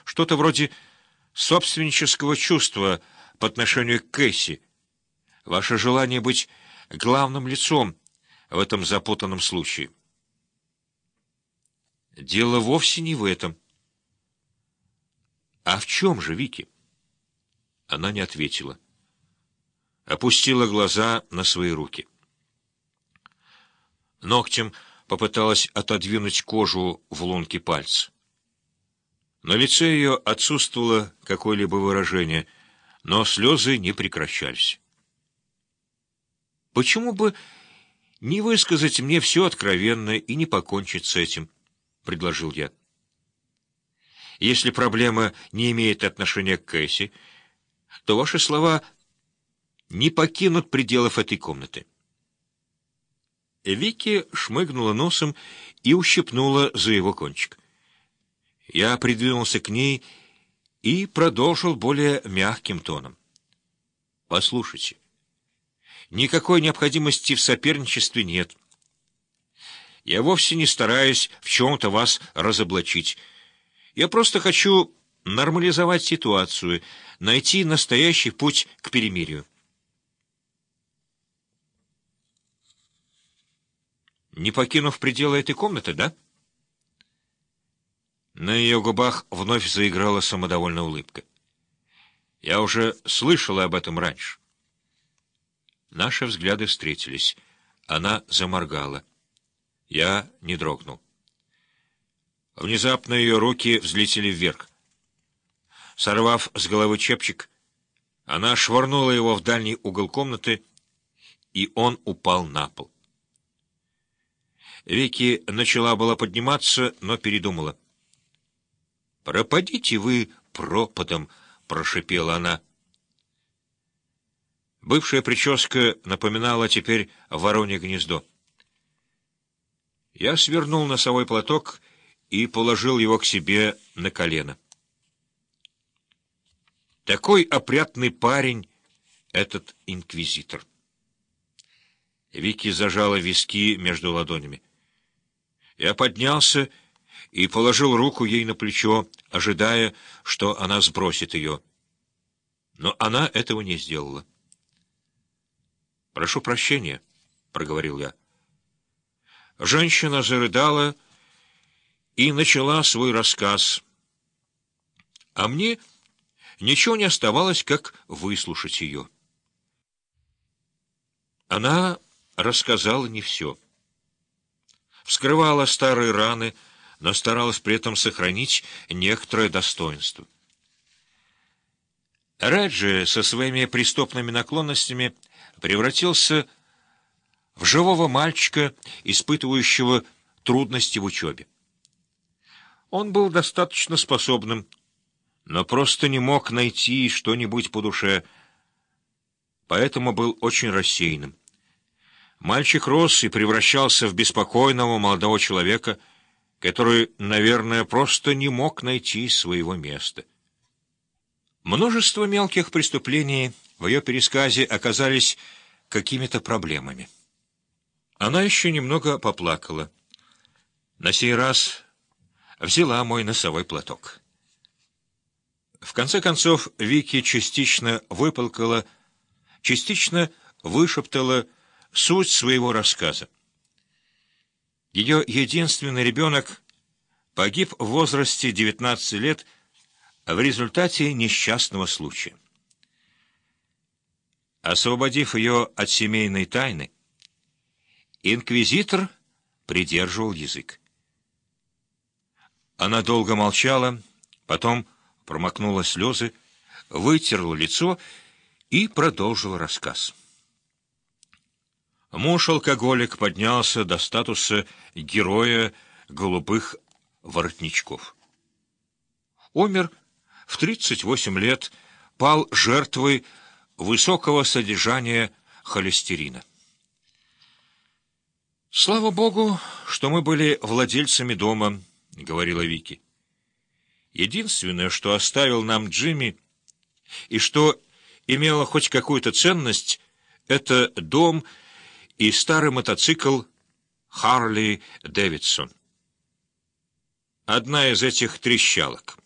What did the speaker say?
что-то вроде собственнического чувства по отношению к Кэсси, ваше желание быть главным лицом в этом запутанном случае. Дело вовсе не в этом. А в чем же, Вики? Она не ответила. Опустила глаза на свои руки. Ногтем попыталась отодвинуть кожу в лунке пальца. На лице ее отсутствовало какое-либо выражение, но слезы не прекращались. «Почему бы не высказать мне все откровенно и не покончить с этим?» — предложил я. «Если проблема не имеет отношения к Кэсси, то ваши слова не покинут пределов этой комнаты». Вики шмыгнула носом и ущипнула за его кончик. Я придвинулся к ней и продолжил более мягким тоном. «Послушайте, никакой необходимости в соперничестве нет. Я вовсе не стараюсь в чем-то вас разоблачить. Я просто хочу нормализовать ситуацию, найти настоящий путь к перемирию». «Не покинув пределы этой комнаты, да?» На ее губах вновь заиграла самодовольная улыбка. «Я уже слышала об этом раньше». Наши взгляды встретились. Она заморгала. Я не дрогнул. Внезапно ее руки взлетели вверх. Сорвав с головы чепчик, она швырнула его в дальний угол комнаты, и он упал на пол. Вики начала было подниматься, но передумала. «Пропадите вы пропадом!» — прошипела она. Бывшая прическа напоминала теперь воронье гнездо. Я свернул носовой платок и положил его к себе на колено. Такой опрятный парень этот инквизитор. Вики зажала виски между ладонями. Я поднялся и положил руку ей на плечо, ожидая, что она сбросит ее. Но она этого не сделала. «Прошу прощения», — проговорил я. Женщина зарыдала и начала свой рассказ. А мне ничего не оставалось, как выслушать ее. Она рассказала не все. Вскрывала старые раны, но старалась при этом сохранить некоторое достоинство. Реджи со своими преступными наклонностями превратился в живого мальчика, испытывающего трудности в учебе. Он был достаточно способным, но просто не мог найти что-нибудь по душе, поэтому был очень рассеянным. Мальчик рос и превращался в беспокойного молодого человека, который, наверное, просто не мог найти своего места. Множество мелких преступлений в ее пересказе оказались какими-то проблемами. Она еще немного поплакала. На сей раз взяла мой носовой платок. В конце концов, Вики частично выплакала, частично вышептала суть своего рассказа. Ее единственный ребенок погиб в возрасте 19 лет в результате несчастного случая. Освободив ее от семейной тайны, инквизитор придерживал язык. Она долго молчала, потом промокнула слезы, вытерла лицо и продолжила рассказ. Муж-алкоголик поднялся до статуса героя голубых воротничков. Умер в 38 лет, пал жертвой высокого содержания холестерина. «Слава Богу, что мы были владельцами дома», — говорила Вики. «Единственное, что оставил нам Джимми, и что имело хоть какую-то ценность, это дом и старый мотоцикл Харли Дэвидсон. Одна из этих трещалок».